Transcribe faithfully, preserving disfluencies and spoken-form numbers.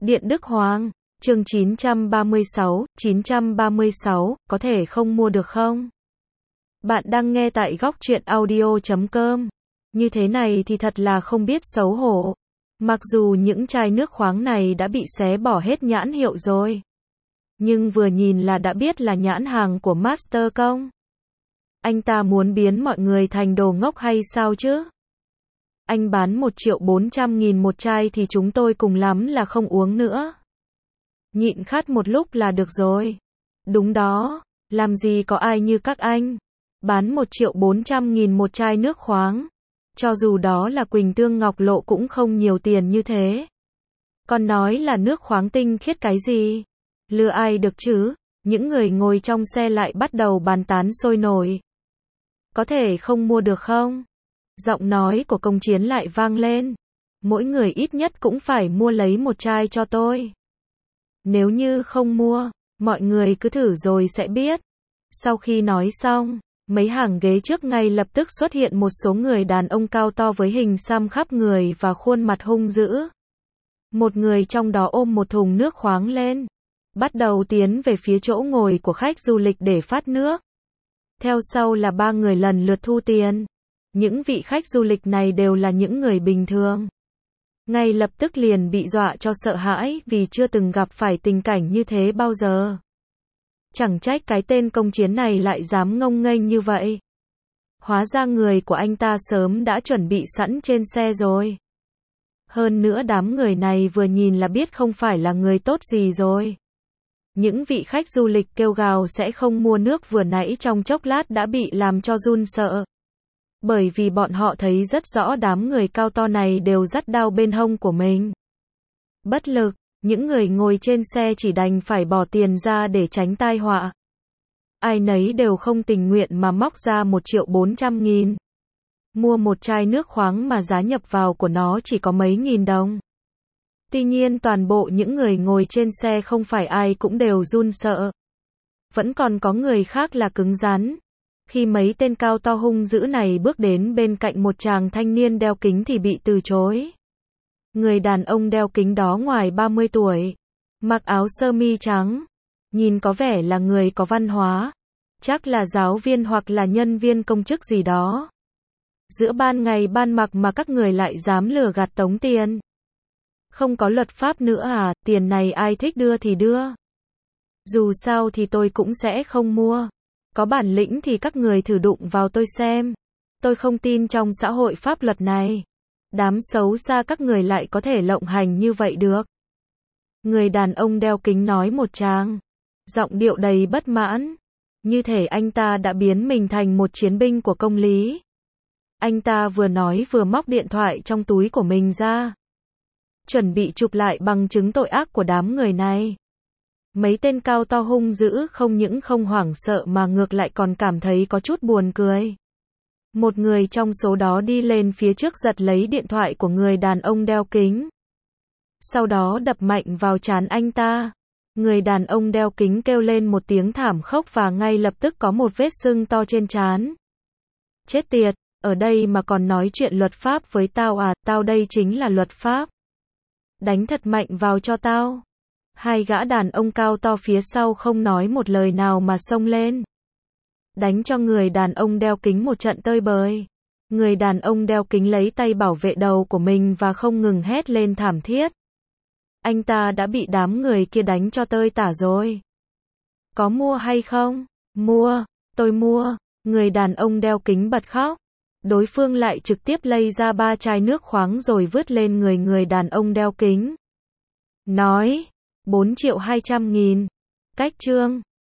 Điện Đức Hoàng, chương chín trăm ba mươi sáu, chín trăm ba mươi sáu, có thể không mua được không? Bạn đang nghe tại góc truyện audio chấm com. Như thế này thì thật là không biết xấu hổ. Mặc dù những chai nước khoáng này đã bị xé bỏ hết nhãn hiệu rồi. Nhưng vừa nhìn là đã biết là nhãn hàng của Master Công. Anh ta muốn biến mọi người thành đồ ngốc hay sao chứ? Anh bán một triệu bốn trăm nghìn một chai thì chúng tôi cùng lắm là không uống nữa. Nhịn khát một lúc là được rồi. Đúng đó, làm gì có ai như các anh. Bán một triệu bốn trăm nghìn một chai nước khoáng. Cho dù đó là Quỳnh Tương Ngọc Lộ cũng không nhiều tiền như thế. Còn nói là nước khoáng tinh khiết cái gì? Lừa ai được chứ? Những người ngồi trong xe lại bắt đầu bàn tán sôi nổi. Có thể không mua được không? Giọng nói của Công Chiến lại vang lên. Mỗi người ít nhất cũng phải mua lấy một chai cho tôi. Nếu như không mua, mọi người cứ thử rồi sẽ biết. Sau khi nói xong, mấy hàng ghế trước ngay lập tức xuất hiện một số người đàn ông cao to với hình xăm khắp người và khuôn mặt hung dữ. Một người trong đó ôm một thùng nước khoáng lên, bắt đầu tiến về phía chỗ ngồi của khách du lịch để phát nước. Theo sau là ba người lần lượt thu tiền. Những vị khách du lịch này đều là những người bình thường. Ngay lập tức liền bị dọa cho sợ hãi vì chưa từng gặp phải tình cảnh như thế bao giờ. Chẳng trách cái tên Công Chiến này lại dám ngông nghênh như vậy. Hóa ra người của anh ta sớm đã chuẩn bị sẵn trên xe rồi. Hơn nữa đám người này vừa nhìn là biết không phải là người tốt gì rồi. Những vị khách du lịch kêu gào sẽ không mua nước vừa nãy trong chốc lát đã bị làm cho run sợ. Bởi vì bọn họ thấy rất rõ đám người cao to này đều dắt đao bên hông của mình. Bất lực, những người ngồi trên xe chỉ đành phải bỏ tiền ra để tránh tai họa. Ai nấy đều không tình nguyện mà móc ra một triệu bốn trăm nghìn. Mua một chai nước khoáng mà giá nhập vào của nó chỉ có mấy nghìn đồng. Tuy nhiên toàn bộ những người ngồi trên xe không phải ai cũng đều run sợ. Vẫn còn có người khác là cứng rắn. Khi mấy tên cao to hung dữ này bước đến bên cạnh một chàng thanh niên đeo kính thì bị từ chối. Người đàn ông đeo kính đó ngoài ba mươi tuổi, mặc áo sơ mi trắng, nhìn có vẻ là người có văn hóa, chắc là giáo viên hoặc là nhân viên công chức gì đó. Giữa ban ngày ban mặt mà các người lại dám lừa gạt tống tiền. Không có luật pháp nữa à, tiền này ai thích đưa thì đưa. Dù sao thì tôi cũng sẽ không mua. Có bản lĩnh thì các người thử đụng vào tôi xem. Tôi không tin trong xã hội pháp luật này. Đám xấu xa các người lại có thể lộng hành như vậy được. Người đàn ông đeo kính nói một tràng. Giọng điệu đầy bất mãn. Như thể anh ta đã biến mình thành một chiến binh của công lý. Anh ta vừa nói vừa móc điện thoại trong túi của mình ra. Chuẩn bị chụp lại bằng chứng tội ác của đám người này. Mấy tên cao to hung dữ không những không hoảng sợ mà ngược lại còn cảm thấy có chút buồn cười. Một người trong số đó đi lên phía trước giật lấy điện thoại của người đàn ông đeo kính. Sau đó đập mạnh vào trán anh ta. Người đàn ông đeo kính kêu lên một tiếng thảm khốc và ngay lập tức có một vết sưng to trên trán. Chết tiệt, ở đây mà còn nói chuyện luật pháp với tao à, tao đây chính là luật pháp. Đánh thật mạnh vào cho tao. Hai gã đàn ông cao to phía sau không nói một lời nào mà xông lên. Đánh cho người đàn ông đeo kính một trận tơi bời. Người đàn ông đeo kính lấy tay bảo vệ đầu của mình và không ngừng hét lên thảm thiết. Anh ta đã bị đám người kia đánh cho tơi tả rồi. Có mua hay không? Mua, tôi mua. Người đàn ông đeo kính bật khóc. Đối phương lại trực tiếp lấy ra ba chai nước khoáng rồi vứt lên người người đàn ông đeo kính. Nói, bốn triệu hai trăm nghìn. Cách chương.